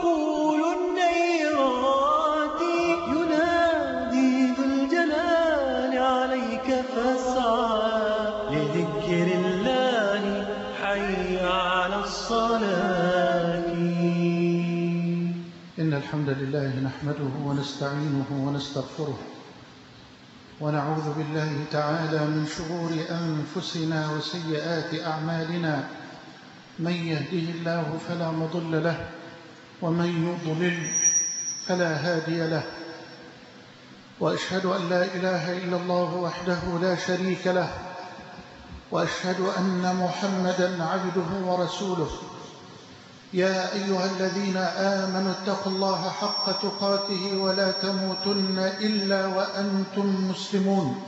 مقبول النيرات ينادي ذو الجلال عليك فاسعى لذكر الله حي على الصلاة. إن الحمد لله نحمده ونستعينه ونستغفره ونعوذ بالله تعالى من شرور أنفسنا وسيئات أعمالنا. من يهده الله فلا مضل له ومن يضلل فلا هادي له، وأشهد أن لا إله إلا الله وحده لا شريك له، وأشهد أن محمدًا عبده ورسوله. يا أيها الذين آمنوا اتقوا الله حق تقاته ولا تموتن إلا وأنتم مسلمون.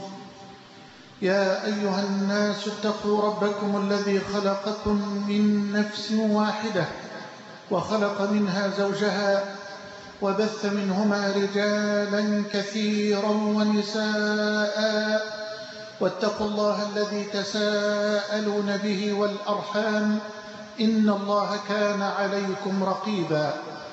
يا أيها الناس اتقوا ربكم الذي خلقكم من نفس واحدة وخلق منها زوجها وبث منهما رجالا كثيرا ونساء، واتقوا الله الذي تساءلون به والأرحام إن الله كان عليكم رقيبا.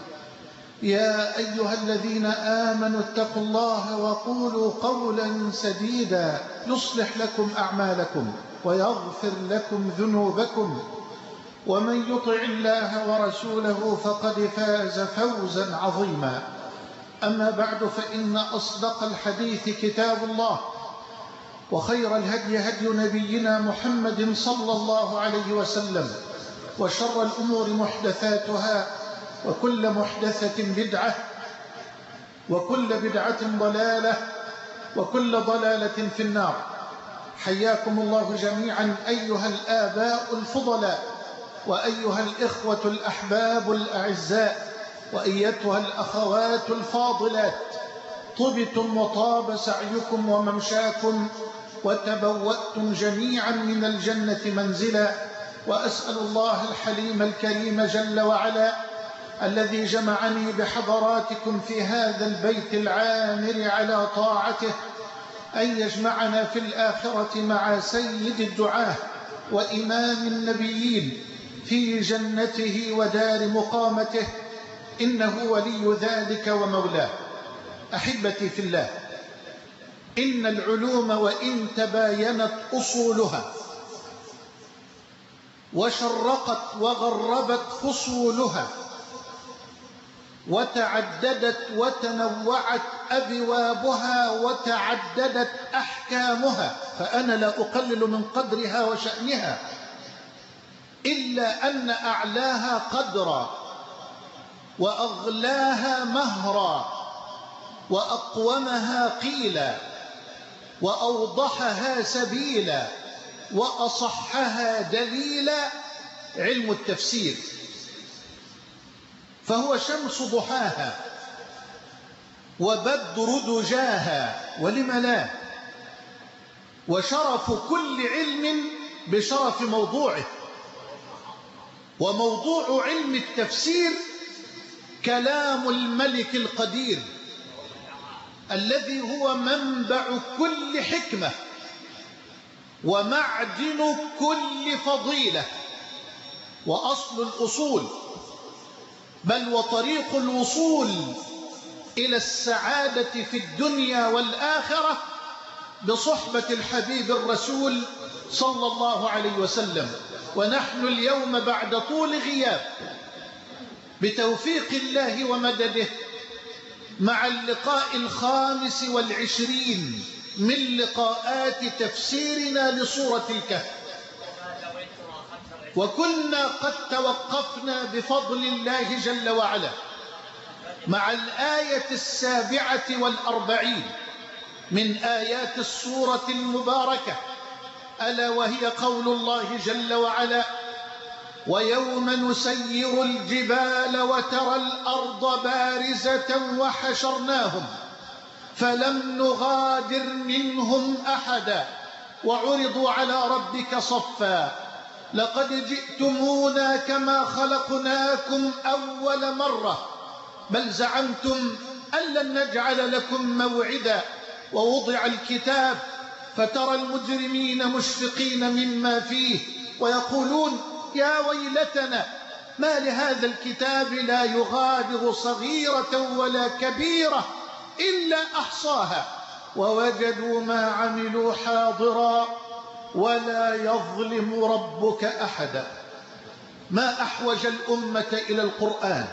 يا أيها الذين آمنوا اتقوا الله وقولوا قولا سديدا يصلح لكم أعمالكم ويغفر لكم ذنوبكم، ومن يطع الله ورسوله فقد فاز فوزا عظيما. أما بعد، فإن أصدق الحديث كتاب الله، وخير الهدي هدي نبينا محمد صلى الله عليه وسلم، وشر الأمور محدثاتها، وكل محدثة بدعة، وكل بدعة ضلالة، وكل ضلالة في النار. حياكم الله جميعا أيها الآباء الفضلاء، وأيها الإخوة الأحباب الأعزاء، وأيتها الأخوات الفاضلات. طبتم وطاب سعيكم وممشاكم، وتبوأتم جميعا من الجنة منزلا. وأسأل الله الحليم الكريم جل وعلا الذي جمعني بحضراتكم في هذا البيت العامر على طاعته أن يجمعنا في الآخرة مع سيد الدعاة وإمام النبيين في جنته ودار مقامته، إنه ولي ذلك ومولاه. أحبتي في الله، إن العلوم وإن تباينت أصولها وشرقت وغربت فصولها وتعددت وتنوعت أبوابها وتعددت أحكامها، فأنا لا أقلل من قدرها وشأنها، إلا أن أعلاها قدرا وأغلاها مهرا وأقومها قيلا وأوضحها سبيلا وأصحها دليلا علم التفسير، فهو شمس ضحاها وبدر دجاها، ولم لا؟ وشرف كل علم بشرف موضوعه. وموضوع علم التفسير كلام الملك القدير الذي هو منبع كل حكمة ومعدن كل فضيلة وأصل الأصول، بل وطريق الوصول إلى السعادة في الدنيا والآخرة بصحبة الحبيب الرسول صلى الله عليه وسلم. ونحن اليوم بعد طول غياب بتوفيق الله ومدده مع اللقاء 25 من لقاءات تفسيرنا لسورة الكهف، وكنا قد توقفنا بفضل الله جل وعلا مع الآية 47 من آيات السورة المباركة، ألا وهي قول الله جل وعلا: ويوم نسير الجبال وترى الأرض بارزة وحشرناهم فلم نغادر منهم أحدا وعرضوا على ربك صفا لقد جئتمونا كما خلقناكم أول مرة بل زعمتم أن لن نجعل لكم موعدا ووضع الكتاب فترى المجرمين مشفقين مما فيه ويقولون يا ويلتنا ما لهذا الكتاب لا يغادر صغيرة ولا كبيرة إلا أحصاها ووجدوا ما عملوا حاضرا ولا يظلم ربك أحدا. ما أحوج الأمة إلى القرآن،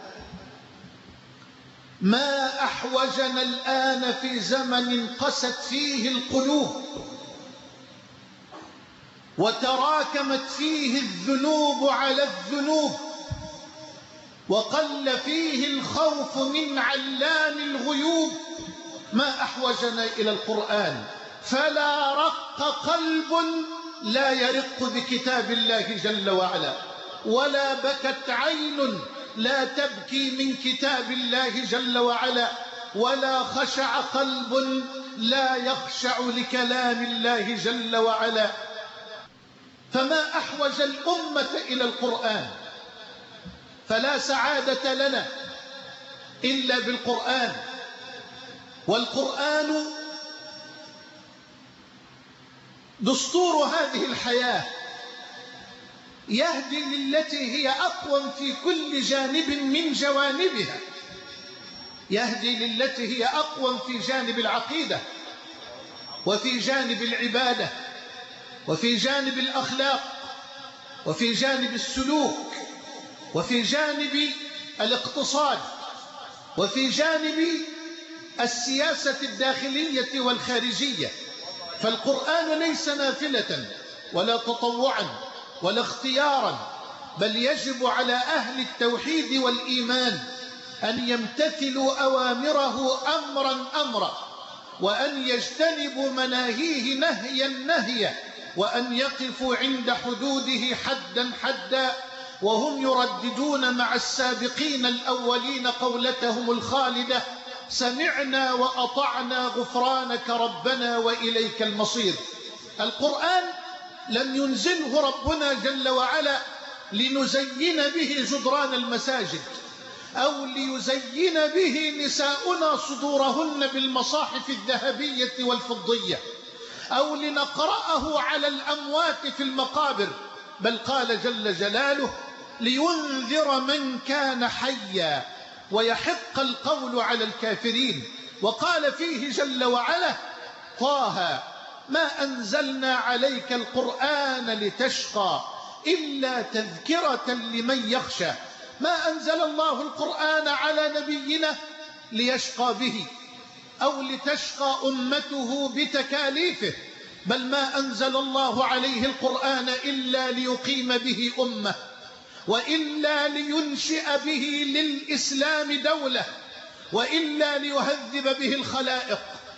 ما أحوجنا الآن في زمن قست فيه القلوب وتراكمت فيه الذنوب على الذنوب وقل فيه الخوف من علام الغيوب. ما أحوجنا إلى القرآن، فلا رق قلب لا يرق بكتاب الله جل وعلا، ولا بكت عين لا تبكي من كتاب الله جل وعلا، ولا خشع قلب لا يخشع لكلام الله جل وعلا. فما أحوج الأمة إلى القرآن، فلا سعادة لنا إلا بالقرآن. والقرآن دستور هذه الحياة، يهدي للتي هي أقوم في كل جانب من جوانبها، يهدي للتي هي أقوم في جانب العقيدة وفي جانب العبادة وفي جانب الأخلاق وفي جانب السلوك وفي جانب الاقتصاد وفي جانب السياسة الداخلية والخارجية. فالقرآن ليس نافلة ولا تطوعا ولا اختيارا، بل يجب على أهل التوحيد والإيمان أن يمتثلوا أوامره أمرا أمرا، وأن يجتنبوا مناهيه نهيا نهيا، وأن يقفوا عند حدوده حدا حدا، وهم يرددون مع السابقين الأولين قولتهم الخالدة: سمعنا وأطعنا غفرانك ربنا وإليك المصير. القرآن لم ينزله ربنا جل وعلا لنزين به جدران المساجد أو ليزين به نساؤنا صدورهن بالمصاحف الذهبية والفضية أو لنقرأه على الأموات في المقابر، بل قال جل جلاله: لينذر من كان حيا ويحق القول على الكافرين. وقال فيه جل وعلا: طه ما أنزلنا عليك القرآن لتشقى إلا تذكرة لمن يخشى. ما أنزل الله القرآن على نبينا ليشقى به أو لتشقى أمته بتكاليفه، بل ما أنزل الله عليه القرآن إلا ليقيم به أمة، وإلا لينشئ به للإسلام دولة، وإلا ليهذب به الخلائق،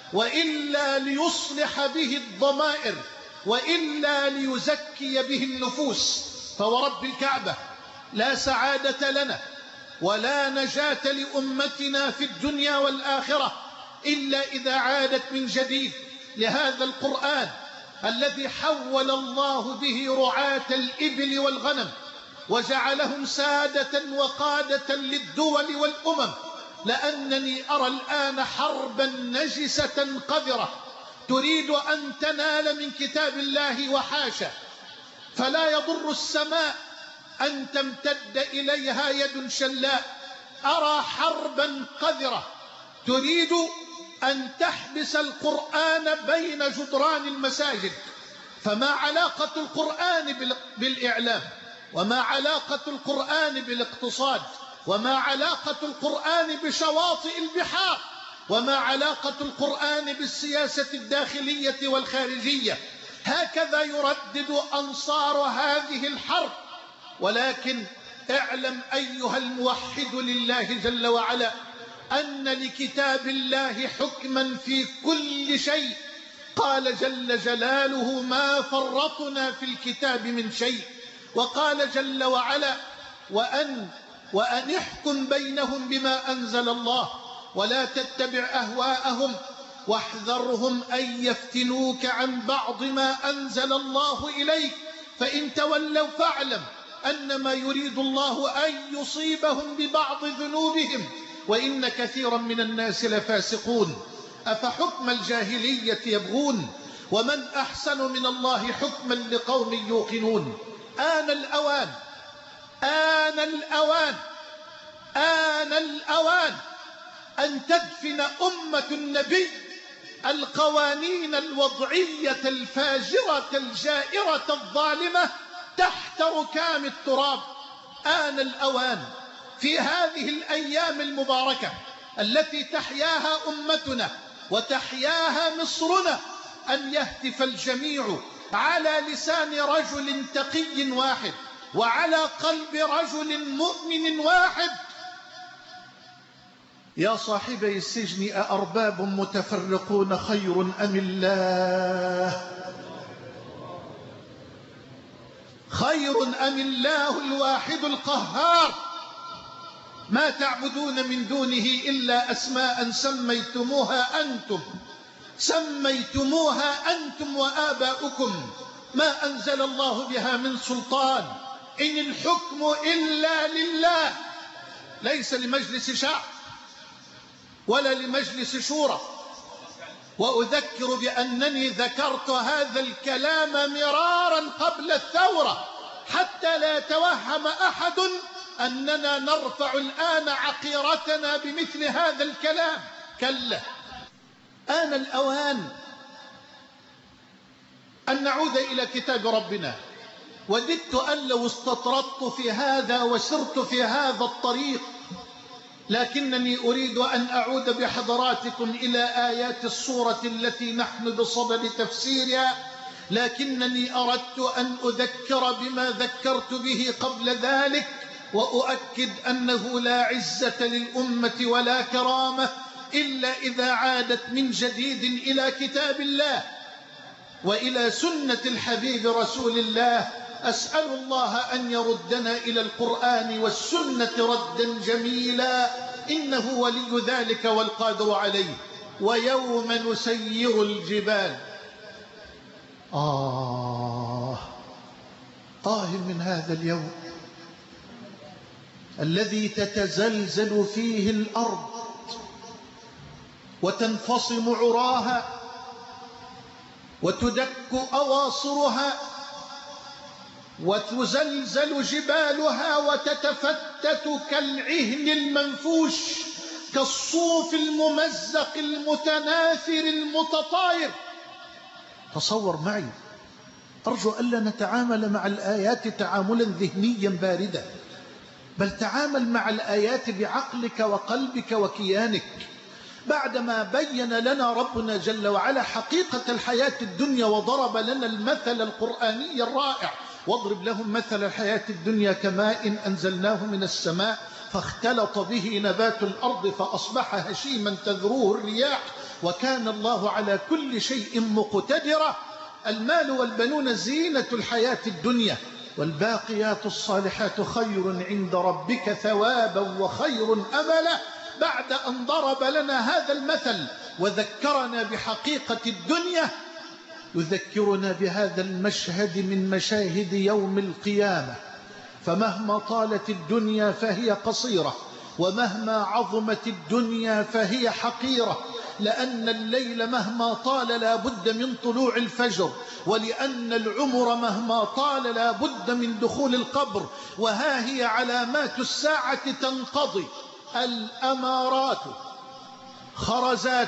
وإلا ليصلح به الضمائر، وإلا ليزكي به النفوس. فورب الكعبة لا سعادة لنا ولا نجاة لأمتنا في الدنيا والآخرة إلا إذا عادت من جديد لهذا القرآن الذي حول الله به رعاة الإبل والغنم وجعلهم سادة وقادة للدول والأمم. لأنني أرى الآن حربا نجسة قذرة تريد أن تنال من كتاب الله وحاشا، فلا يضر السماء أن تمتد إليها يد شلاء. أرى حربا قذرة تريد أن تحبس القرآن بين جدران المساجد. فما علاقة القرآن بالإعلام؟ وما علاقة القرآن بالاقتصاد؟ وما علاقة القرآن بشواطئ البحار؟ وما علاقة القرآن بالسياسة الداخلية والخارجية؟ هكذا يردد أنصار هذه الحرب. ولكن اعلم أيها الموحد لله جل وعلا أن لكتاب الله حكما في كل شيء. قال جل جلاله: ما فرطنا في الكتاب من شيء. وقال جل وعلا: وأن احكم بينهم بما أنزل الله ولا تتبع أهواءهم واحذرهم أن يفتنوك عن بعض ما أنزل الله إليك فإن تولوا فاعلم أنما يريد الله أن يصيبهم ببعض ذنوبهم وإن كثيرا من الناس لفاسقون. أفحكم الجاهلية يبغون ومن أحسن من الله حكما لقوم يوقنون. آن الأوان آن الأوان، آن الأوان أن تدفن أمة النبي القوانين الوضعية الفاجرة الجائرة الظالمة تحت ركام التراب. آن الأوان في هذه الأيام المباركة التي تحياها أمتنا وتحياها مصرنا أن يهتف الجميع على لسان رجل تقي واحد وعلى قلب رجل مؤمن واحد: يا صاحبي السجن أأرباب متفرقون خير أم الله؟ خير أم الله الواحد القهار؟ ما تعبدون من دونه إلا أسماء سميتموها أنتم وآباؤكم ما أنزل الله بها من سلطان، إن الحكم إلا لله. ليس لمجلس شعب ولا لمجلس شورى. وأذكر بأنني ذكرت هذا الكلام مرارا قبل الثورة حتى لا يتوهم أحد أننا نرفع الآن عقيرتنا بمثل هذا الكلام. كلا، آن الأوان أن نعود إلى كتاب ربنا. وددت أن لو استطردت في هذا وسرت في هذا الطريق، لكنني أريد أن أعود بحضراتكم إلى آيات السورة التي نحن بصدد تفسيرها، لكنني أردت أن أذكر بما ذكرت به قبل ذلك، وأؤكد أنه لا عزة للأمة ولا كرامة إلا إذا عادت من جديد إلى كتاب الله وإلى سنة الحبيب رسول الله. أسأل الله أن يردنا إلى القرآن والسنة ردا جميلا، إنه ولي ذلك والقادر عليه. ويوم نسير الجبال. من هذا اليوم الذي تتزلزل فيه الأرض وتنفصم عراها وتدك أواصرها وتزلزل جبالها وتتفتت كالعهن المنفوش كالصوف الممزق المتناثر المتطاير. تصور معي، أرجو ألا نتعامل مع الآيات تعاملا ذهنيا باردا، بل تعامل مع الآيات بعقلك وقلبك وكيانك. بعدما بين لنا ربنا جل وعلا حقيقة الحياة الدنيا وضرب لنا المثل القرآني الرائع: واضرب لهم مثل الحياة الدنيا كماء أنزلناه من السماء فاختلط به نبات الأرض فأصبح هشيما تذروه الرياح وكان الله على كل شيء مقتدرا. المال والبنون زينة الحياة الدنيا والباقيات الصالحات خير عند ربك ثوابا وخير أملا. بعد أن ضرب لنا هذا المثل وذكرنا بحقيقة الدنيا، يذكرنا بهذا المشهد من مشاهد يوم القيامة. فمهما طالت الدنيا فهي قصيرة، ومهما عظمت الدنيا فهي حقيرة، لأن الليل مهما طال لا بد من طلوع الفجر، ولأن العمر مهما طال لا بد من دخول القبر. وها هي علامات الساعة تنقضي: الأمارات خرزات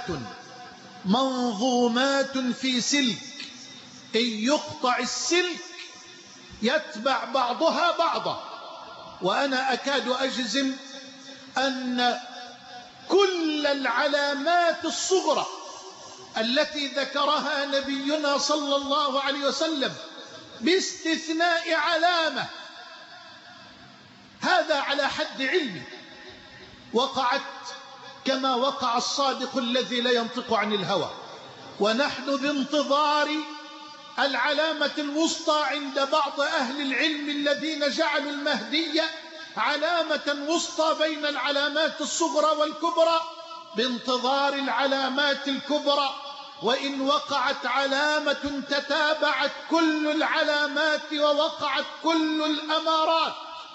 منظومات في سلك، إن يقطع السلك يتبع بعضها بعضا. وأنا أكاد أجزم أن كل العلامات الصغرى التي ذكرها نبينا صلى الله عليه وسلم باستثناء علامة، هذا على حد علمي، وقعت كما وقع الصادق الذي لا ينطق عن الهوى. ونحن بانتظار العلامة الوسطى عند بعض أهل العلم الذين جعلوا المهدي علامة وسطى بين العلامات الصغرى والكبرى، بانتظار العلامات الكبرى. وإن وقعت علامة تتابعت كل العلامات ووقعت كل الأمارات.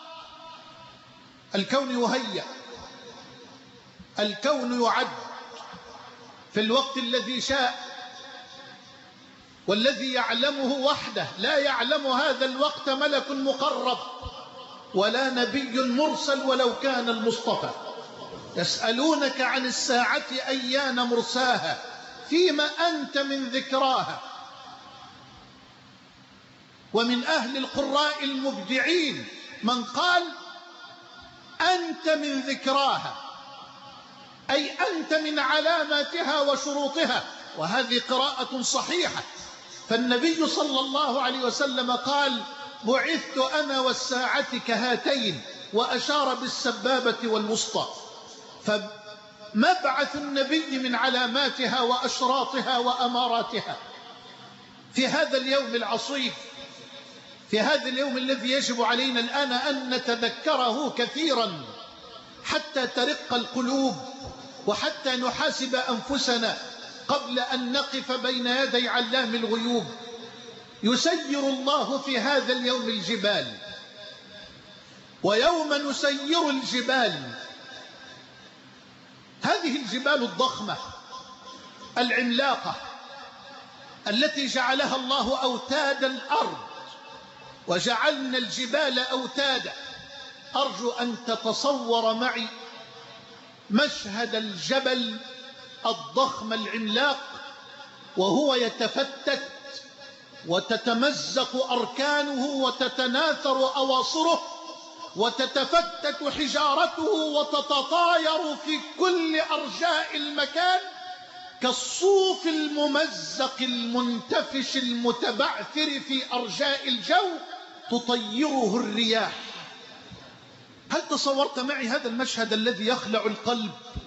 الكون يهيأ، الكون يعد في الوقت الذي شاء، والذي يعلمه وحده، لا يعلم هذا الوقت ملك مقرب ولا نبي مرسل ولو كان المصطفى. يسألونك عن الساعة أيان مرساها فيما أنت من ذكراها. ومن أهل القراء المبدعين من قال أنت من ذكراها، أي أنت من علاماتها وشروطها، وهذه قراءة صحيحة. فالنبي صلى الله عليه وسلم قال بعثت أنا والساعة كهاتين، وأشار بالسبابة والوسطى. فمبعث النبي من علاماتها وأشراطها وأماراتها. في هذا اليوم العصيب، في هذا اليوم الذي يجب علينا الآن أن نتذكره كثيرا حتى ترق القلوب وحتى نحاسب أنفسنا قبل أن نقف بين يدي علام الغيوب. يسير الله في هذا اليوم الجبال، ويوم نسير الجبال، هذه الجبال الضخمة العملاقة التي جعلها الله أوتاد الأرض، وجعلنا الجبال أوتادا. أرجو أن تتصور معي مشهد الجبل الضخم العملاق وهو يتفتت وتتمزق أركانه وتتناثر أواصره وتتفتت حجارته وتتطاير في كل أرجاء المكان كالصوف الممزق المنتفش المتبعثر في أرجاء الجو تطيره الرياح. هل تصورت معي هذا المشهد الذي يخلع القلب؟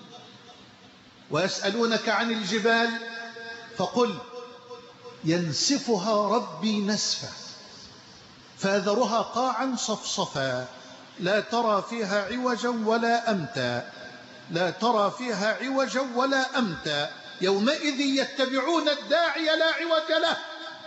ويسألونك عن الجبال فقل ينسفها ربي نسفا فيذرها قاعا صفصفا لا ترى فيها عوجا ولا أمتا، لا ترى فيها عوجا ولا أمتا، يومئذ يتبعون الداعي لا عوج له.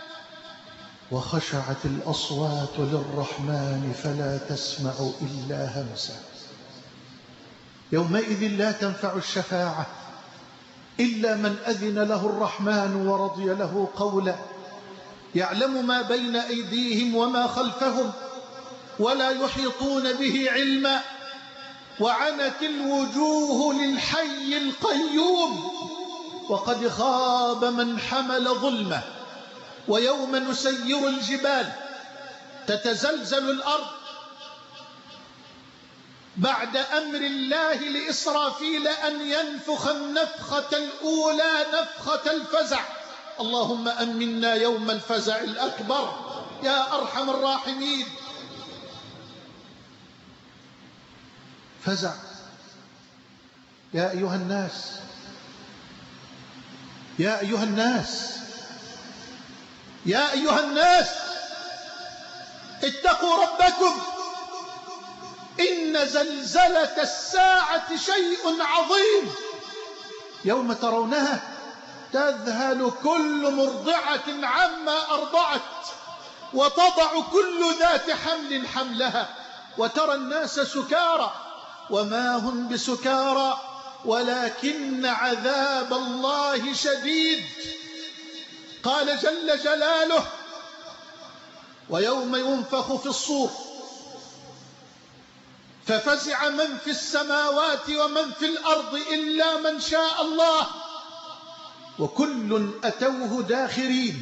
وخشعت الأصوات للرحمن فلا تسمع إلا همسا. يومئذ لا تنفع الشفاعة إلا من أذن له الرحمن ورضي له قولا. يعلم ما بين أيديهم وما خلفهم ولا يحيطون به علما. وعنت الوجوه للحي القيوم وقد خاب من حمل ظلمه. ويوم نسير الجبال تتزلزل الأرض بعد أمر الله لإسرافيل أن ينفخ النفخة الأولى نفخة الفزع. اللهم أمنا يوم الفزع الأكبر يا أرحم الراحمين. فزع. يا أيها الناس، يا أيها الناس، يا أيها الناس اتقوا ربكم إن زلزلة الساعة شيء عظيم. يوم ترونها تذهل كل مرضعة عما أرضعت وتضع كل ذات حمل حملها وترى الناس سكارى وما هم بسكارى ولكن عذاب الله شديد. قال جل جلاله ويوم ينفخ في الصور ففزع من في السماوات ومن في الأرض إلا من شاء الله وكل أتوه داخرين.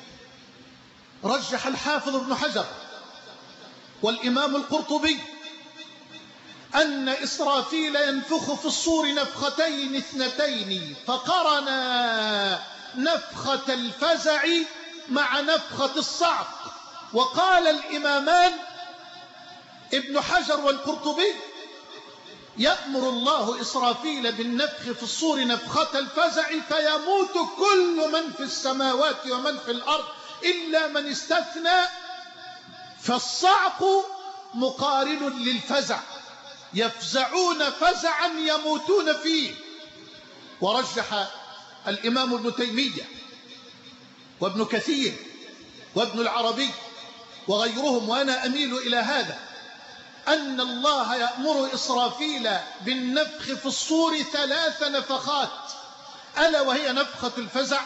رجح الحافظ ابن حجر والإمام القرطبي أن إسرافيل ينفخ في الصور نفختين اثنتين فقرنا نفخة الفزع مع نفخة الصعق. وقال الإمامان ابن حجر والقرطبي يأمر الله إسرافيل بالنفخ في الصور نفخة الفزع فيموت كل من في السماوات ومن في الأرض إلا من استثنى. فالصعق مقارن للفزع، يفزعون فزعا يموتون فيه. ورجح الإمام ابن تيمية وابن كثير وابن العربي وغيرهم وأنا أميل إلى هذا أن الله يأمر إسرافيل بالنفخ في الصور 3 نفخات، ألا وهي نفخة الفزع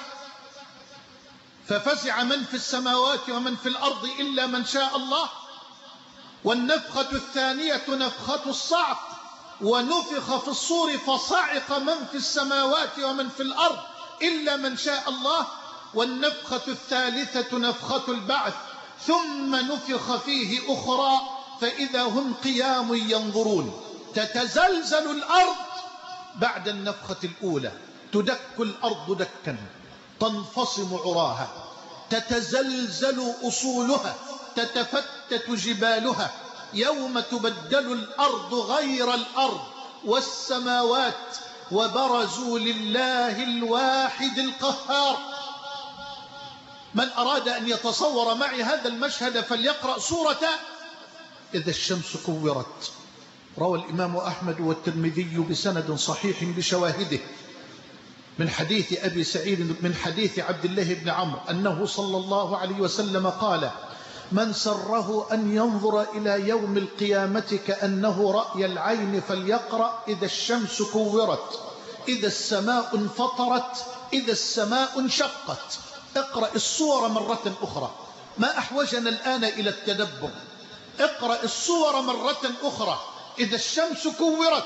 ففزع من في السماوات ومن في الأرض إلا من شاء الله، والنفخة الثانية نفخة الصعق، ونفخ في الصور فصعق من في السماوات ومن في الأرض إلا من شاء الله. والنفخة الثالثة نفخة البعث، ثم نفخ فيه أخرى فإذا هم قيام ينظرون. تتزلزل الأرض بعد النفخة الأولى، تدك الأرض دكا، تنفصم عراها، تتزلزل أصولها، تتفتت جبالها، يوم تبدل الأرض غير الأرض والسماوات، وبرزوا لله الواحد القهار. من أراد أن يتصور معي هذا المشهد فليقرأ سورة إذا الشمس كورت. روى الإمام أحمد والترمذي بسند صحيح بشواهده من حديث أبي سعيد من حديث عبد الله بن عمرو أنه صلى الله عليه وسلم قال: من سره أن ينظر إلى يوم القيامة كأنه رأي العين فليقرأ إذا الشمس كورت، إذا السماء انفطرت، إذا السماء انشقت. اقرأ الصور مرة أخرى، ما أحوجنا الآن إلى التدبر. اقرأ الصور مرة أخرى. إذا الشمس كورت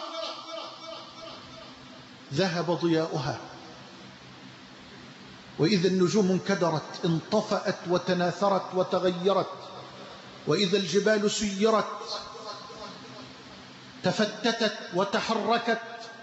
ذهب ضياؤها، وإذا النجوم انكدرت انطفأت وتناثرت وتغيرت، وإذا الجبال سيرت تفتتت وتحركت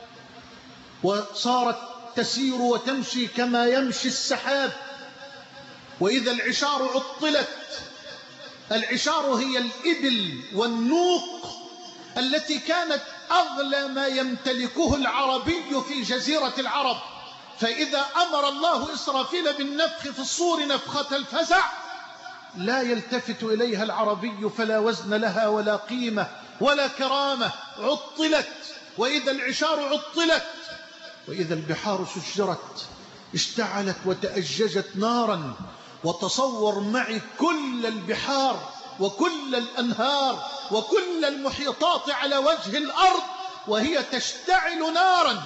وصارت تسير وتمشي كما يمشي السحاب، وإذا العشار عطلت. العشار هي الإبل والنوق التي كانت أغلى ما يمتلكه العربي في جزيرة العرب، فإذا أمر الله إسرافيل بالنفخ في الصور نفخة الفزع لا يلتفت إليها العربي، فلا وزن لها ولا قيمة ولا كرامة. عطلت. وإذا العشار عطلت، وإذا البحار سجرت اشتعلت وتأججت نارا. وتصور معي كل البحار وكل الأنهار وكل المحيطات على وجه الأرض وهي تشتعل نارا.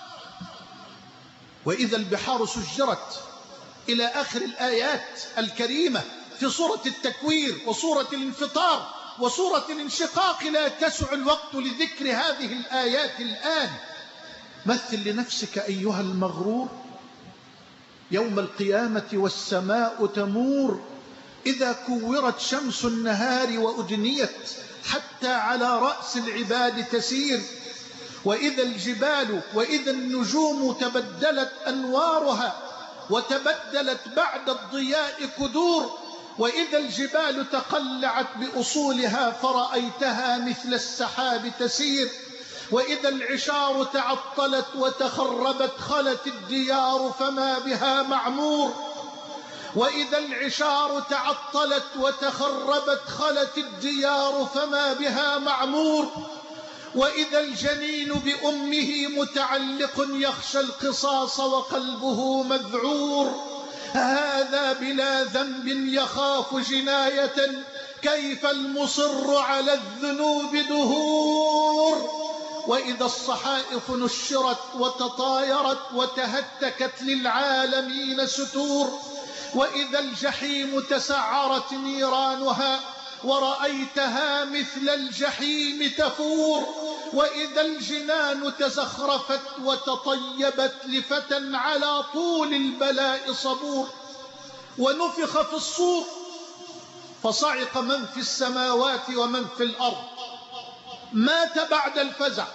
وإذا البحار سجرت إلى آخر الآيات الكريمة في سورة التكوير وسورة الانفطار وسورة الانشقاق. لا تسع الوقت لذكر هذه الآيات الآن. مثل لنفسك أيها المغرور يوم القيامة والسماء تمور، إذا كورت شمس النهار وأدنيت حتى على رأس العباد تسير، وإذا الجبال وإذا النجوم تبدلت أنوارها وتبدلت بعد الضياء كدور، وإذا الجبال تقلعت بأصولها فرأيتها مثل السحاب تسير، وإذا العشار تعطلت وتخربت خلت الديار فما بها معمور، وإذا العشار تعطلت وتخربت خلت الديار فما بها معمور، وإذا الجنين بأمه متعلق يخشى القصاص وقلبه مذعور، هذا بلا ذنب يخاف جناية كيف المصر على الذنوب دهور، وإذا الصحائف نشرت وتطايرت وتهتكت للعالمين ستور، وإذا الجحيم تسعرت نيرانها ورأيتها مثل الجحيم تفور، وإذا الجنان تزخرفت وتطيبت لفتى على طول البلاء صبور، ونفخ في الصور فصعق من في السماوات ومن في الأرض، مات بعد الفزع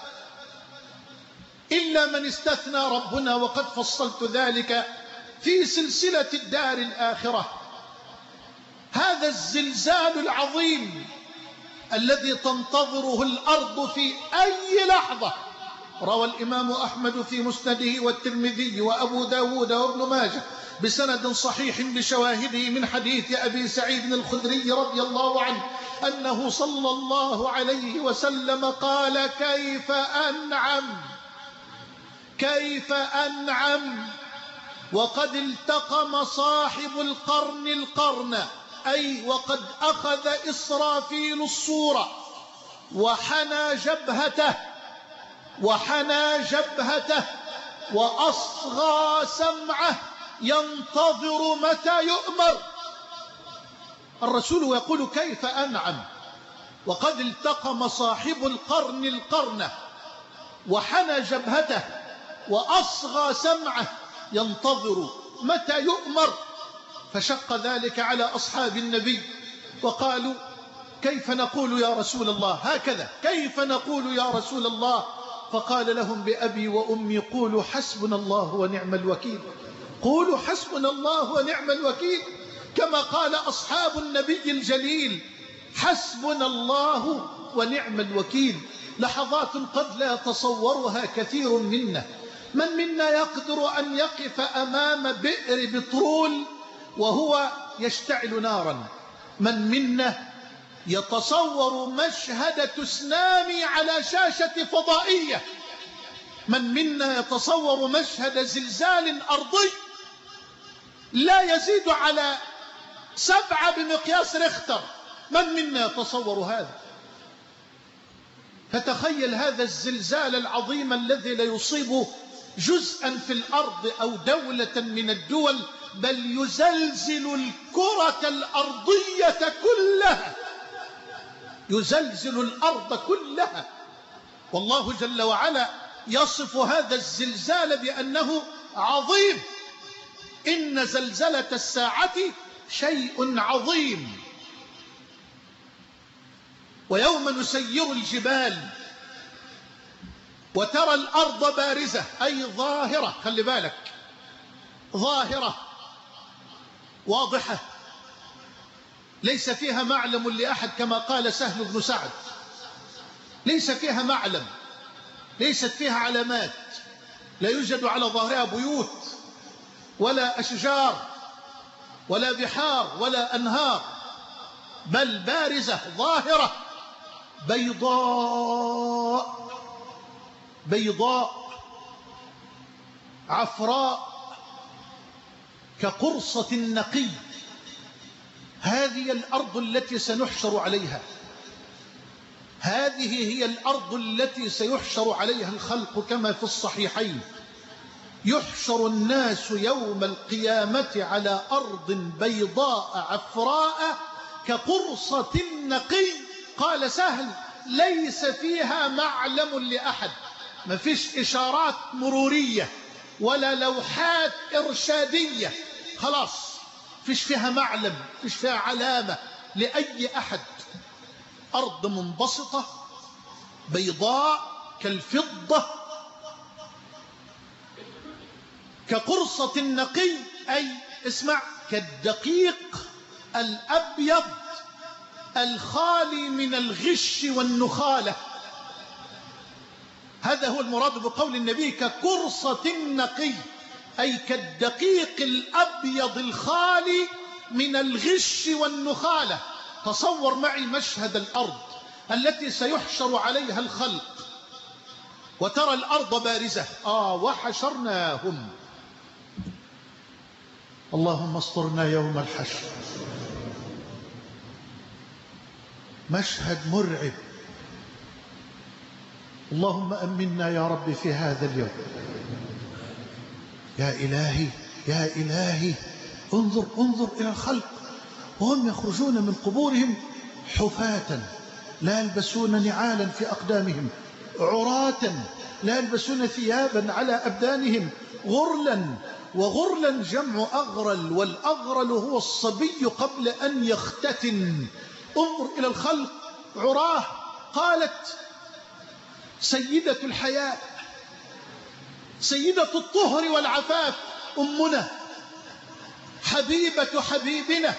إلا من استثنى ربنا، وقد فصلت ذلك في سلسلة الدار الآخرة. هذا الزلزال العظيم الذي تنتظره الأرض في أي لحظة. روى الإمام أحمد في مسنده والترمذي وأبو داود وابن ماجه بسند صحيح بشواهده من حديث أبي سعيد الخدري رضي الله عنه أنه صلى الله عليه وسلم قال: كيف أنعم وقد التقم صاحب القرن القرن، أي وقد أخذ إسرافيل الصورة وحنى جبهته وأصغى سمعه ينتظر متى يؤمر. الرسول يقول: كيف أنعم وقد التقم صاحب القرن القرن وحنى جبهته وأصغى سمعه ينتظر متى يؤمر، فشق ذلك على أصحاب النبي وقالوا كيف نقول يا رسول الله هكذا، كيف نقول يا رسول الله؟ فقال لهم بأبي وأمي قولوا حسبنا الله ونعم الوكيل، قولوا حسبنا الله ونعم الوكيل، كما قال أصحاب النبي الجليل حسبنا الله ونعم الوكيل. لحظات قد لا يتصورها كثير منا. من منا يقدر أن يقف أمام بئر بترول وهو يشتعل نارا؟ من منا يتصور مشهد تسونامي على شاشة فضائية؟ من منا يتصور مشهد زلزال أرضي لا يزيد على 7 بمقياس ريختر؟ من منا يتصور هذا؟ فتخيل هذا الزلزال العظيم الذي لا يصيب جزءا في الأرض أو دولة من الدول، بل يزلزل الكرة الأرضية كلها، يزلزل الأرض كلها. والله جل وعلا يصف هذا الزلزال بأنه عظيم. إن زلزلة الساعة شيء عظيم. ويوم نسير الجبال وترى الأرض بارزة، أي ظاهرة، خلي بالك، ظاهرة واضحة ليس فيها معلم لأحد، كما قال سهل بن سعد، ليس فيها معلم، ليست فيها علامات، لا يوجد على ظهرها بيوت ولا أشجار ولا بحار ولا أنهار، بل بارزة ظاهرة بيضاء، بيضاء عفراء كقرصة النقي. هذه الأرض التي سنحشر عليها، هذه هي الأرض التي سيحشر عليها الخلق، كما في الصحيحين يحشر الناس يوم القيامة على أرض بيضاء عفراء كقرصة النقي. قال سهل ليس فيها معلم لأحد، ما فيش إشارات مرورية ولا لوحات إرشادية، خلاص فيش فيها معلم، فيش فيها علامة لأي أحد. أرض منبسطة بيضاء كالفضة كقرصة النقي، أي اسمع كالدقيق الأبيض الخالي من الغش والنخالة. هذا هو المراد بقول النبي كقرصة النقي، أي كالدقيق الأبيض الخالي من الغش والنخالة. تصور معي مشهد الأرض التي سيحشر عليها الخلق وترى الأرض بارزة. وحشرناهم، اللهم استرنا يوم الحشر. مشهد مرعب. اللهم أمنا يا رب في هذا اليوم. يا إلهي يا إلهي، انظر إلى الخلق وهم يخرجون من قبورهم حفاة لا يلبسون نعالا في أقدامهم، عراة لا يلبسون ثيابا على أبدانهم، غرلا، وغرلا جمع أغرل، والأغرل هو الصبي قبل أن يختتن. انظر إلى الخلق عراه. قالت سيدة الحياء، سيدة الطهر والعفاف، أمنا حبيبة حبيبنا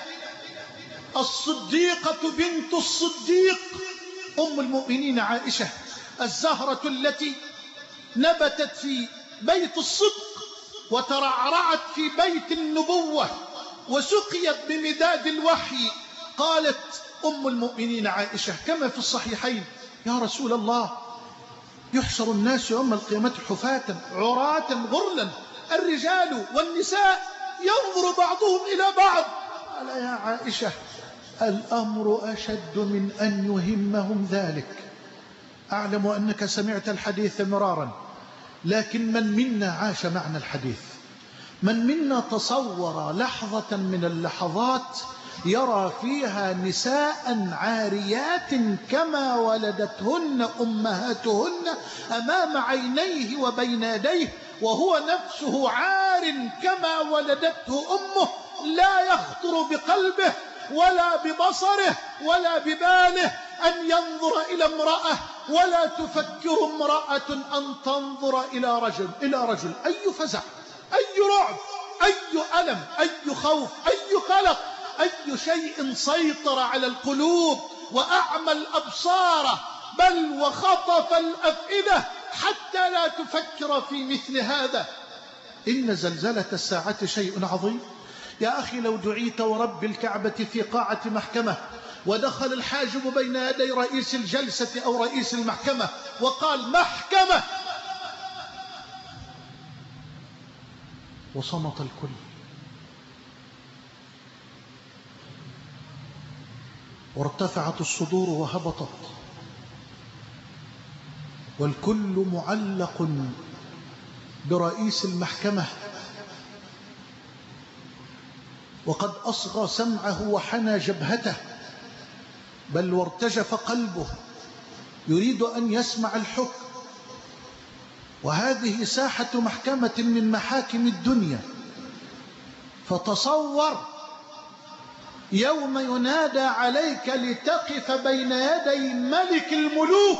الصديقة بنت الصديق، أم المؤمنين عائشة الزهرة التي نبتت في بيت الصدق وترعرعت في بيت النبوة وسقيت بمداد الوحي. قالت أم المؤمنين عائشة كما في الصحيحين: يا رسول الله، يحشر الناس يوم القيامة حفاة عراة غرلا، الرجال والنساء ينظر بعضهم إلى بعض. قال يا عائشة الأمر أشد من أن يهمهم ذلك. أعلم أنك سمعت الحديث مرارا، لكن من منا عاش معنى الحديث؟ من منا تصور لحظة من اللحظات يرى فيها نساء عاريات كما ولدتهن أمهاتهن أمام عينيه وبين يديه، وهو نفسه عار كما ولدته أمه، لا يخطر بقلبه ولا ببصره ولا بباله أن ينظر إلى امرأة، ولا تفكر امرأة أن تنظر إلى رجل. أي فزع، أي رعب، أي ألم، أي خوف، أي قلق، أي شيء سيطر على القلوب وأعمى الأبصار بل وخطف الأفئدة حتى لا تفكر في مثل هذا. إن زلزلة الساعة شيء عظيم. يا أخي لو دعيت ورب الكعبة في قاعة محكمة ودخل الحاجب بين يدي رئيس الجلسة أو رئيس المحكمة وقال محكمة، وصمت الكل، وارتفعت الصدور وهبطت، والكل معلق برئيس المحكمة، وقد أصغى سمعه وحنى جبهته، بل وارتجف قلبه يريد أن يسمع الحكم. وهذه ساحة محكمة من محاكم الدنيا. فتصور يوم ينادى عليك لتقف بين يدي ملك الملوك،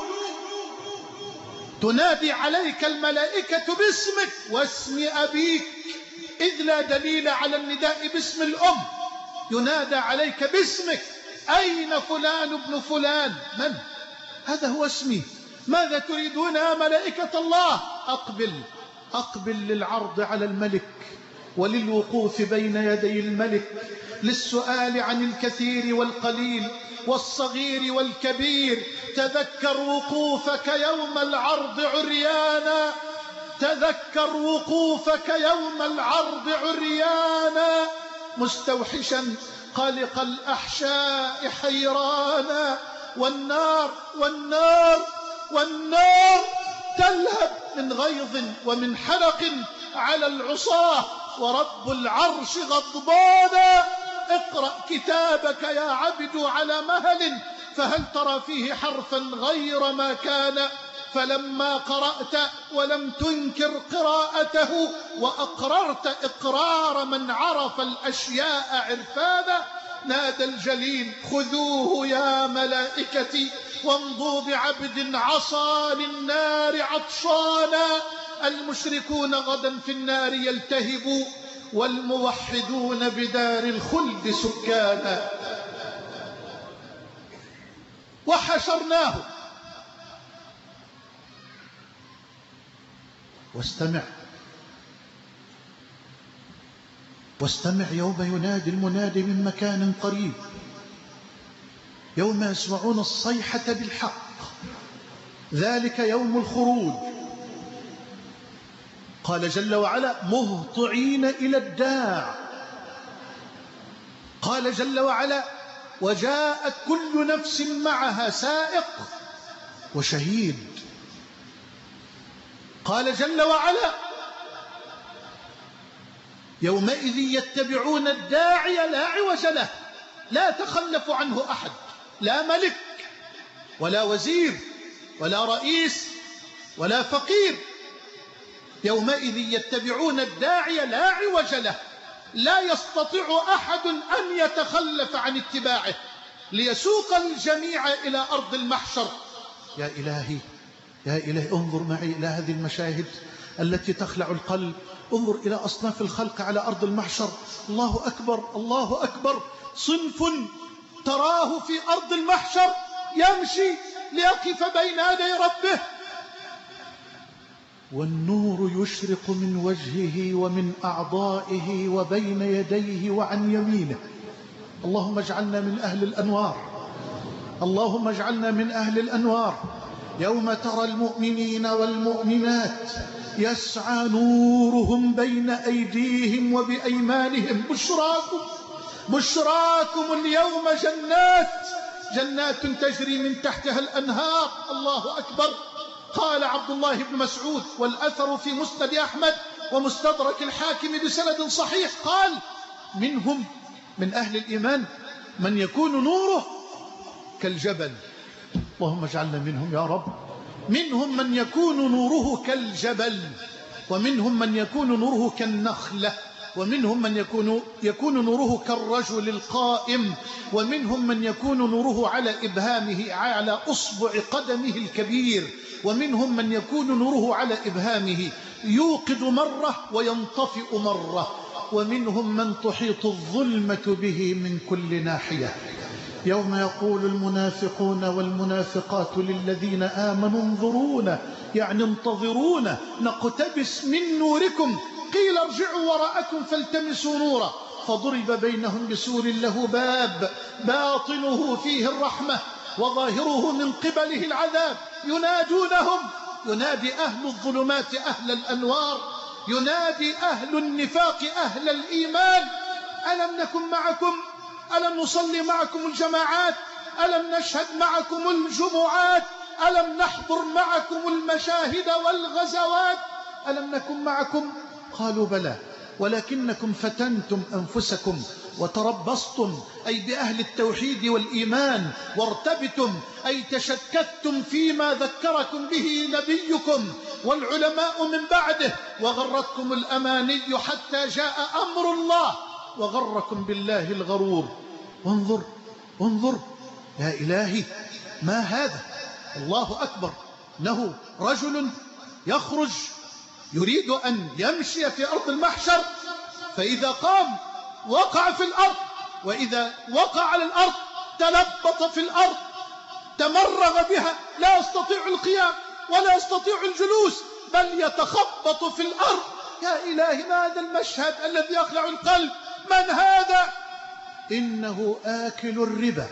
تنادي عليك الملائكة باسمك واسم أبيك، إذ لا دليل على النداء باسم الأم. ينادى عليك باسمك، أين فلان ابن فلان؟ من؟ هذا هو اسمي. ماذا تريدون يا ملائكة الله؟ أقبل للعرض على الملك وللوقوف بين يدي الملك، للسؤال عن الكثير والقليل والصغير والكبير. تذكر وقوفك يوم العرض عريانا، تذكر وقوفك يوم العرض عريانا، مستوحشا قلق الأحشاء حيرانا. والنار تلهب من غيظ ومن حرق على العصاة، ورب العرش غضبانا. اقرأ كتابك يا عبد على مهل، فهل ترى فيه حرفا غير ما كان؟ فلما قرأت ولم تنكر قراءته وأقررت إقرار من عرف الأشياء عرفانا، نادى الجليل خذوه يا ملائكتي وامضوا بعبد عصى للنار عطشانا. المشركون غدا في النار يلتهبوا، والموحدون بدار الخلد سكانا. وحشرناه. واستمع يوم ينادي المنادي من مكان قريب، يوم يسمعون الصيحة بالحق، ذلك يوم الخروج. قال جل وعلا مهطعين إلى الداع. قال جل وعلا وجاءت كل نفس معها سائق وشهيد. قال جل وعلا يومئذ يتبعون الداعي لا عوج له، لا تخلف عنه أحد، لا ملك ولا وزير ولا رئيس ولا فقير. يومئذ يتبعون الداعي لا عوج له، لا يستطيع أحد أن يتخلف عن اتباعه، ليسوق الجميع إلى أرض المحشر. يا إلهي يا إلهي، انظر معي إلى هذه المشاهد التي تخلع القلب. انظر إلى أصناف الخلق على أرض المحشر. الله أكبر الله أكبر. صنف تراه في أرض المحشر يمشي ليقف بين يدي ربه، والنور يشرق من وجهه ومن أعضائه وبين يديه وعن يمينه. اللهم اجعلنا من أهل الأنوار، اللهم اجعلنا من أهل الأنوار. يوم ترى المؤمنين والمؤمنات يسعى نورهم بين أيديهم وبأيمانهم. بشراكم اليوم جنات تجري من تحتها الأنهار. الله أكبر. قال عبد الله بن مسعود، والأثر في مسند أحمد ومستدرك الحاكم بسند صحيح، قال منهم من أهل الإيمان من يكون نوره كالجبل، اللهم اجعلنا منهم يا رب. منهم من يكون نوره كالجبل، ومنهم من يكون نوره كالنخلة، ومنهم من يكون نوره كالرجل القائم، ومنهم من يكون نوره على إبهامه، على أصبع قدمه الكبير، ومنهم من يكون نوره على إبهامه يوقد مرة وينطفئ مرة، ومنهم من تحيط الظلمة به من كل ناحية. يوم يقول المنافقون والمنافقات للذين آمنوا انظرونا، يعني انتظرونا نقتبس من نوركم، قيل ارجعوا وراءكم فالتمسوا نورا، فضرب بينهم بسور له باب باطنه فيه الرحمة وظاهره من قبله العذاب. ينادونهم، ينادي أهل الظلمات أهل الأنوار، ينادي أهل النفاق أهل الإيمان: ألم نكن معكم؟ ألم نصلي معكم الجماعات؟ ألم نشهد معكم الجمعات؟ ألم نحضر معكم المشاهد والغزوات؟ ألم نكن معكم؟ قالوا بلى، ولكنكم فتنتم أنفسكم وتربصتم، أي بأهل التوحيد والإيمان، وارتبتم، أي تشككتم فيما ذكركم به نبيكم والعلماء من بعده، وغرتكم الأماني حتى جاء أمر الله وغركم بالله الغرور. وانظر انظر يا إلهي، ما هذا؟ الله أكبر، إنه رجل يخرج يريد أن يمشي في أرض المحشر، فإذا قام وقع في الأرض، وإذا وقع على الأرض تلبط في الأرض، تمرغ بها، لا يستطيع القيام ولا يستطيع الجلوس، بل يتخبط في الأرض. يا إلهي، ما هذا المشهد الذي يخلع القلب؟ من هذا؟ إنه آكل الربا.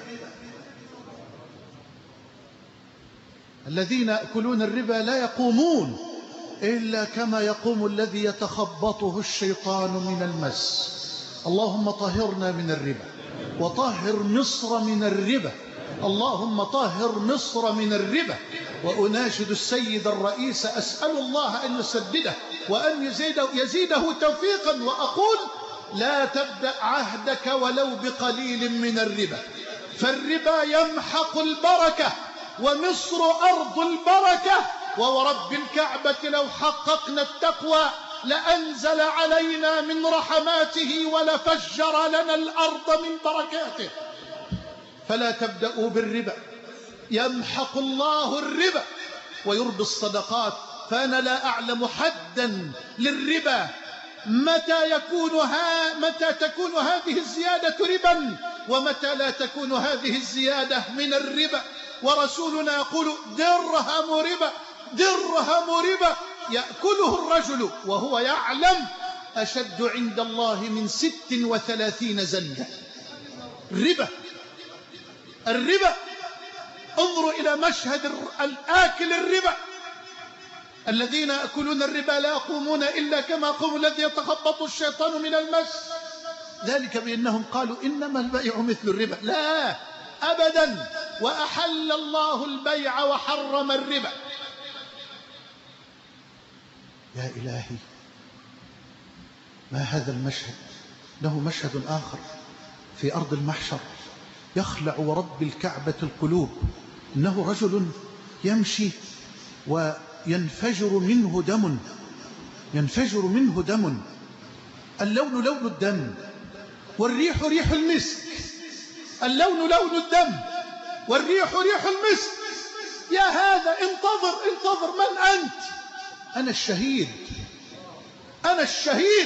الذين يأكلون الربا لا يقومون إلا كما يقوم الذي يتخبطه الشيطان من المس. اللهم طهرنا من الربا، وطهر مصر من الربا، اللهم طهر مصر من الربا. وأناشد السيد الرئيس، أسأل الله أن يسدده وأن يزيده توفيقا، وأقول: لا تبدأ عهدك ولو بقليل من الربا، فالربا يمحق البركة، ومصر أرض البركة. وورب الكعبة لو حققنا التقوى لأنزل علينا من رحماته ولفجر لنا الأرض من بركاته. فلا تبدأوا بالربا، يمحق الله الربا ويربي الصدقات. فأنا لا أعلم حدا للربا، متى تكون هذه الزيادة ربا، ومتى لا تكون هذه الزيادة من الربا. ورسولنا يقول: درهم ربا، درهم ربا يأكله الرجل وهو يعلم أشد عند الله من 36 زنية. الربا، الربا. انظروا إلى مشهد الآكل الربا. الذين يأكلون الربا لا يقومون إلا كما يقوم الذي يتخبط الشيطان من المس، ذلك بأنهم قالوا إنما البيع مثل الربا. لا أبدا، وأحل الله البيع وحرم الربا. يا إلهي، ما هذا المشهد؟ له مشهد آخر في أرض المحشر يخلع ورب الكعبة القلوب. إنه رجل يمشي وينفجر منه دم، ينفجر منه دم، اللون لون الدم، والريح ريح المسك. اللون لون الدم، والريح ريح المسك. يا هذا، انتظر انتظر، من أنت؟ أنا الشهيد، أنا الشهيد.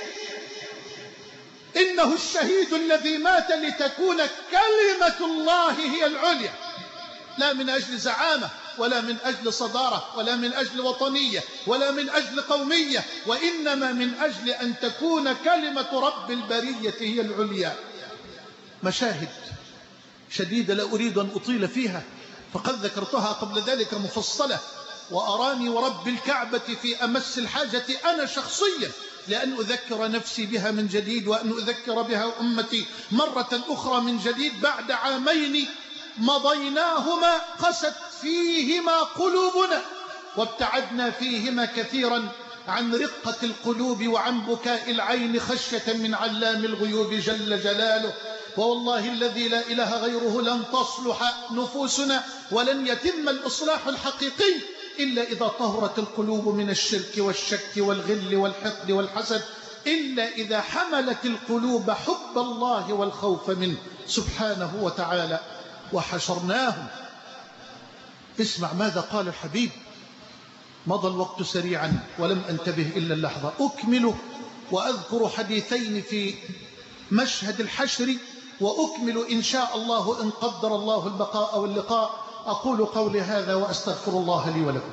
إنه الشهيد الذي مات لتكون كلمة الله هي العليا، لا من أجل زعامة، ولا من أجل صدارة، ولا من أجل وطنية، ولا من أجل قومية، وإنما من أجل أن تكون كلمة رب البرية هي العليا. مشاهد شديدة لا أريد أن أطيل فيها، فقد ذكرتها قبل ذلك مفصلة، وأراني ورب الكعبة في أمس الحاجة أنا شخصيا لأن أذكر نفسي بها من جديد، وأن أذكر بها أمتي مرة أخرى من جديد بعد عامين مضيناهما قست فيهما قلوبنا، وابتعدنا فيهما كثيرا عن رقة القلوب وعن بكاء العين خشية من علام الغيوب جل جلاله. ووالله الذي لا إله غيره لن تصلح نفوسنا ولن يتم الإصلاح الحقيقي إلا إذا طهرت القلوب من الشرك والشك والغل والحقد والحسد، إلا إذا حملت القلوب حب الله والخوف منه سبحانه وتعالى. وحشرناهم. اسمع ماذا قال الحبيب. مضى الوقت سريعا ولم أنتبه إلا اللحظة. أكمل وأذكر حديثين في مشهد الحشر، وأكمل إن شاء الله إن قدر الله البقاء واللقاء. أقول قولي هذا وأستغفر الله لي ولكم.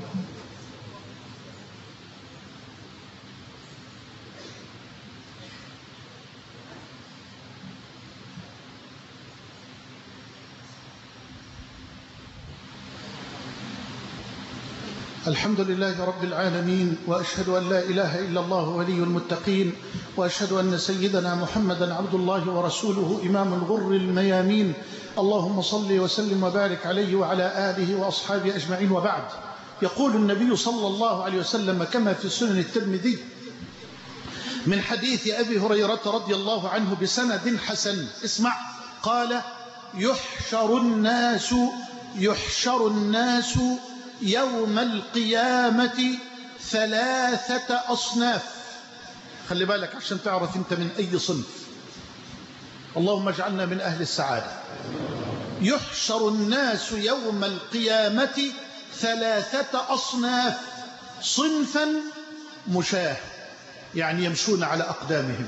الحمد لله رب العالمين، وأشهد أن لا إله إلا الله ولي المتقين، وأشهد أن سيدنا محمدا عبد الله ورسوله إمام الغر الميامين. اللهم صل وسلم وبارك عليه وعلى آله وأصحابه أجمعين، وبعد. يقول النبي صلى الله عليه وسلم كما في سنن الترمذي من حديث أبي هريرة رضي الله عنه بسند حسن. اسمع، قال: يحشر الناس يوم القيامة 3 أصناف. خلي بالك عشان تعرف أنت من أي صنف. اللهم اجعلنا من أهل السعادة. يحشر الناس يوم القيامة 3 أصناف. صنفا مشاه، يعني يمشون على أقدامهم،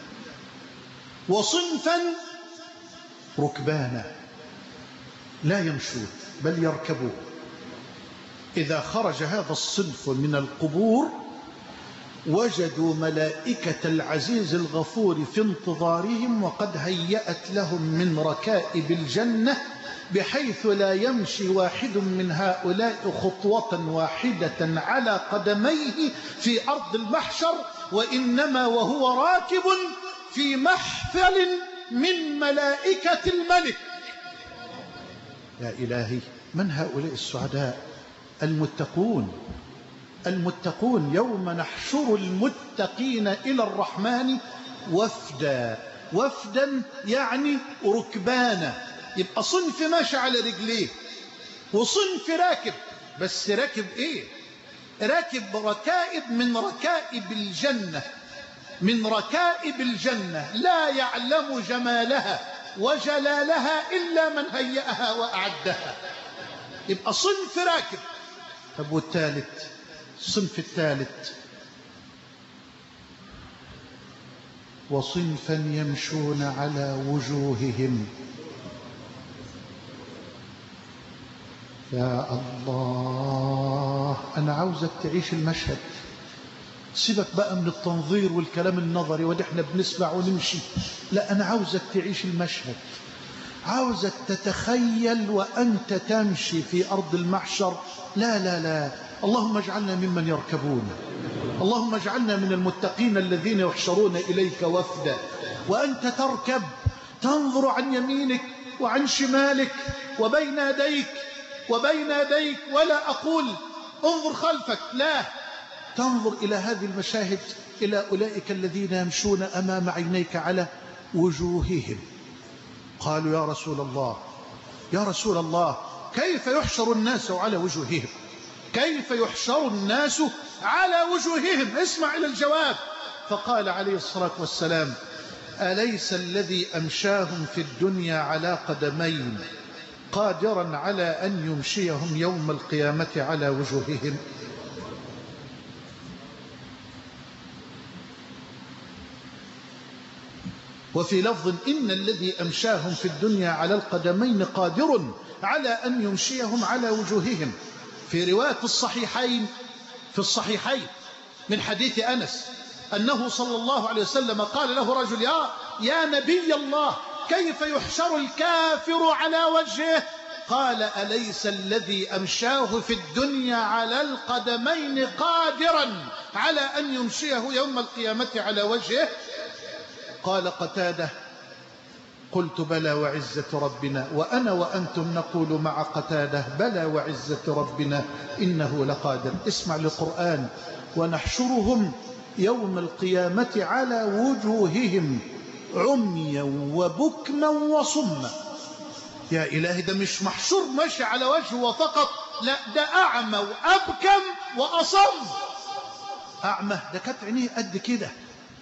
وصنفا ركبانا لا يمشون بل يركبون. إذا خرج هذا الصنف من القبور وجدوا ملائكة العزيز الغفور في انتظارهم، وقد هيأت لهم من ركائب الجنة بحيث لا يمشي واحد من هؤلاء خطوة واحدة على قدميه في أرض المحشر، وإنما وهو راكب في محفل من ملائكة الملك. يا إلهي، من هؤلاء السعداء؟ المتقون يوم نحشر المتقين إلى الرحمن وفدا يعني ركبانا. يبقى صنف ماشي على رجليه، وصنف راكب. بس راكب ايه؟ راكب ركائب من ركائب الجنة لا يعلم جمالها وجلالها إلا من هيأها وأعدها. يبقى صنف راكب. طب والثالث؟ الصنف الثالث: وصنفا يمشون على وجوههم. يا الله، أنا عاوزك تعيش المشهد. سيبك بقى من التنظير والكلام النظري ودي احنا بنسمع ونمشي. لا، أنا عاوزك تعيش المشهد. عاوزك تتخيل وأنت تمشي في أرض المحشر. لا، اللهم اجعلنا ممن يركبون. اللهم اجعلنا من المتقين الذين يحشرون إليك وفدا. وأنت تركب تنظر عن يمينك وعن شمالك وبين يديك ولا أقول انظر خلفك، لا، تنظر إلى هذه المشاهد، إلى أولئك الذين يمشون أمام عينيك على وجوههم. قالوا: يا رسول الله كيف يحشر الناس على وجوههم؟ كيف يحشر الناس على وجوههم؟ اسمع إلى الجواب. فقال عليه الصلاة والسلام: أليس الذي أمشاهم في الدنيا على قدمين قادرا على أن يمشيهم يوم القيامة على وجوههم؟ وفي لفظ: إن الذي أمشاهم في الدنيا على القدمين قادر على أن يمشيهم على وجوههم. في رواية في الصحيحين من حديث أنس أنه صلى الله عليه وسلم قال له رجل: يا نبي الله، كيف يحشر الكافر على وجهه؟ قال: أليس الذي أمشاه في الدنيا على القدمين قادرا على أن يمشيه يوم القيامة على وجهه؟ قال قتادة: قلت: بلى وعزة ربنا. وأنا وأنتم نقول مع قتادة: بلى وعزة ربنا إنه لقادر. اسمع للقرآن: ونحشرهم يوم القيامة على وجوههم عميا وبكما وصما. يا إلهي، ده مش محشور ماشي على وجهه فقط، لا ده أعمى وأبكم وأصم. أعمى ده كانت عينيه قد كده،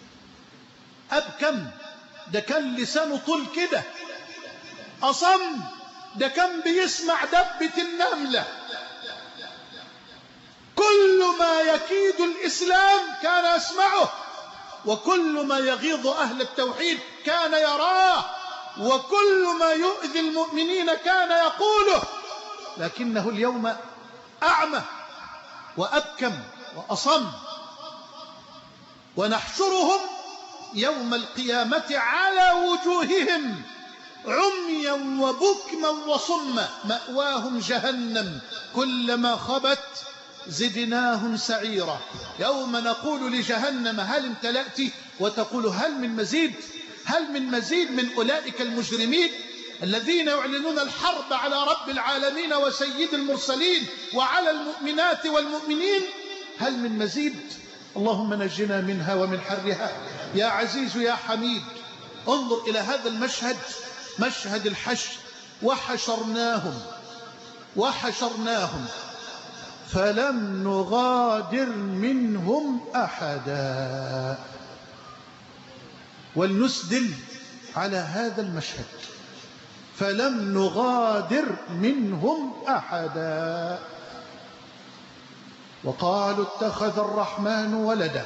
أبكم ده كان لسانه طول كده، أصم ده كان بيسمع دبة النملة. كل ما يكيد الإسلام كان يسمعه، وكل ما يغيظ أهل التوحيد كان يراه، وكل ما يؤذي المؤمنين كان يقوله، لكنه اليوم أعمى وأبكم وأصم. ونحشرهم يوم القيامة على وجوههم عميا وبكما وصما، مأواهم جهنم كلما خبت زدناهم سعيرا. يوم نقول لجهنم هل امتلأت، وتقول هل من مزيد، هل من مزيد من أولئك المجرمين الذين يعلنون الحرب على رب العالمين وسيد المرسلين وعلى المؤمنات والمؤمنين. هل من مزيد؟ اللهم نجنا منها ومن حرها يا عزيز يا حميد. انظر إلى هذا المشهد، مشهد الحشر. وحشرناهم فلم نغادر منهم أحدا. ولنسدل على هذا المشهد، فلم نغادر منهم أحدا. وقالوا اتخذ الرحمن ولدا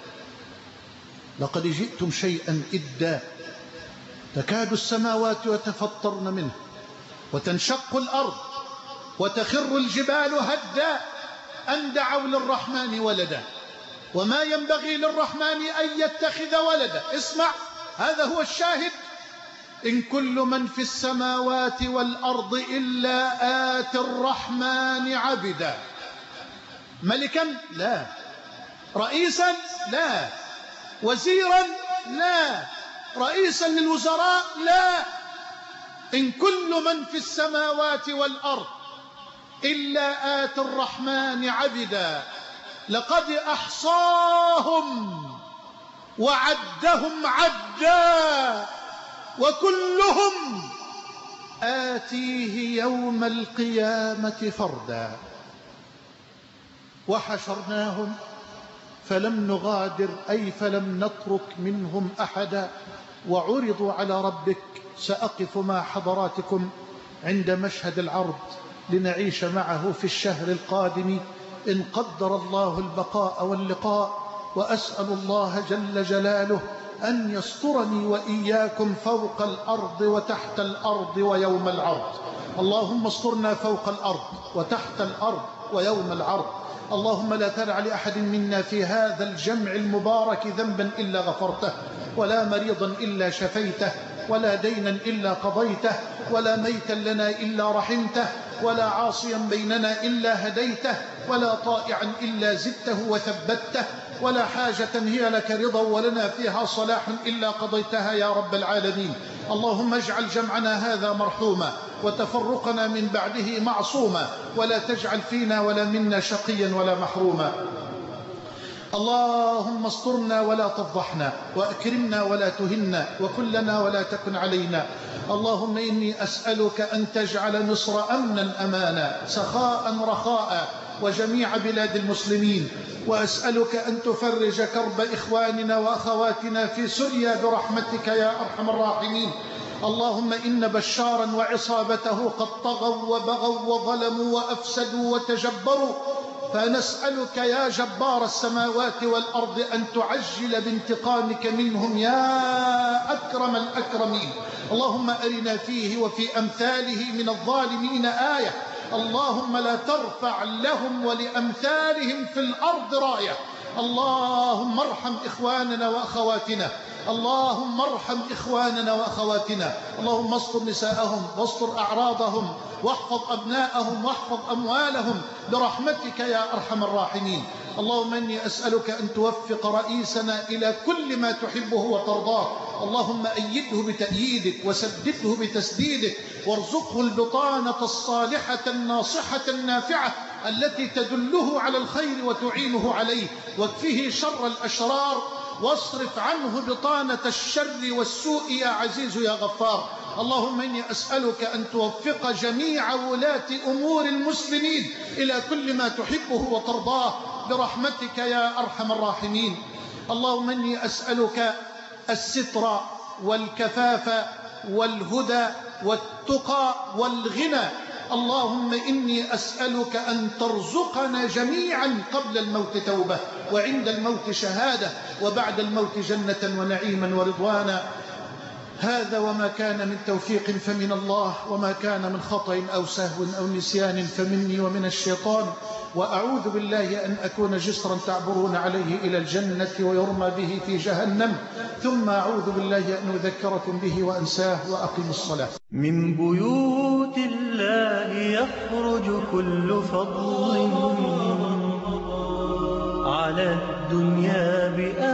لقد جئتم شيئا إدا تكاد السماوات يتفطرن منه وتنشق الأرض وتخر الجبال هدا أن دعوا للرحمن ولدا وما ينبغي للرحمن أن يتخذ ولدا. اسمع، هذا هو الشاهد. إن كل من في السماوات والأرض إلا آتي الرحمن عبدا. ملكا؟ لا. رئيسا؟ لا. وزيرا؟ لا. رئيسا للوزراء؟ لا. إن كل من في السماوات والأرض إلا آتي الرحمن عبدا لقد أحصاهم وعدهم عدا وكلهم آتيه يوم القيامة فردا. وحشرناهم فلم نغادر، أي فلم نترك منهم أحدا. وعرضوا على ربك. سأقف مع حضراتكم عند مشهد العرض لنعيش معه في الشهر القادم إن قدر الله البقاء واللقاء. وأسأل الله جل جلاله أن يسترني وإياكم فوق الأرض وتحت الأرض ويوم العرض. اللهم استرنا فوق الأرض وتحت الأرض ويوم العرض. اللهم لا تدع لأحد منا في هذا الجمع المبارك ذنبا إلا غفرته، ولا مريضا إلا شفيته، ولا دينا إلا قضيته، ولا ميتا لنا إلا رحمته، ولا عاصيا بيننا إلا هديته، ولا طائعا إلا زدته وثبته، ولا حاجة هي لك رضا ولنا فيها صلاح إلا قضيتها يا رب العالمين. اللهم اجعل جمعنا هذا مرحوما وتفرقنا من بعده معصوما، ولا تجعل فينا ولا منا شقيا ولا محروما. اللهم استرنا ولا تفضحنا، وأكرمنا ولا تهنا، وكلنا ولا تكن علينا. اللهم إني أسألك أن تجعل مصر أمنا أمانا سخاء رخاء وجميع بلاد المسلمين، وأسألك أن تفرج كرب إخواننا وأخواتنا في سوريا برحمتك يا أرحم الراحمين. اللهم إن بشارا وعصابته قد طغوا وبغوا وظلموا وأفسدوا وتجبروا، فنسألك يا جبار السماوات والأرض أن تعجل بانتقامك منهم يا أكرم الأكرمين. اللهم أرنا فيه وفي أمثاله من الظالمين آية. اللهم لا ترفع لهم ولأمثالهم في الأرض راية. اللهم ارحم إخواننا وأخواتنا، اللهم ارحم إخواننا وأخواتنا. اللهم استر نساءهم واستر أعراضهم واحفظ أبناءهم واحفظ أموالهم برحمتك يا أرحم الراحمين. اللهم إني أسألك أن توفق رئيسنا إلى كل ما تحبه وترضاه. اللهم أيده بتأييدك وسدده بتسديدك، وارزقه البطانة الصالحة الناصحة النافعة التي تدله على الخير وتعينه عليه، واكفه شر الأشرار واصرف عنه بطانة الشر والسوء يا عزيز يا غفار. اللهم إني أسألك أن توفق جميع ولاة أمور المسلمين إلى كل ما تحبه وترضاه برحمتك يا أرحم الراحمين. اللهم إني أسألك الستر والكفاف والهدى والتقى والغنى. اللهم إني أسألك أن ترزقنا جميعا قبل الموت توبة، وعند الموت شهادة، وبعد الموت جنة ونعيما ورضوانا. هذا وما كان من توفيق فمن الله، وما كان من خطأ أو سهو أو نسيان فمني ومن الشيطان. وأعوذ بالله أن أكون جسرا تعبرون عليه إلى الجنة ويرمى به في جهنم، ثم أعوذ بالله أن أذكركم به وأنساه. وأقم الصلاة. من بيوت الله يخرج كل فضل على الدنيا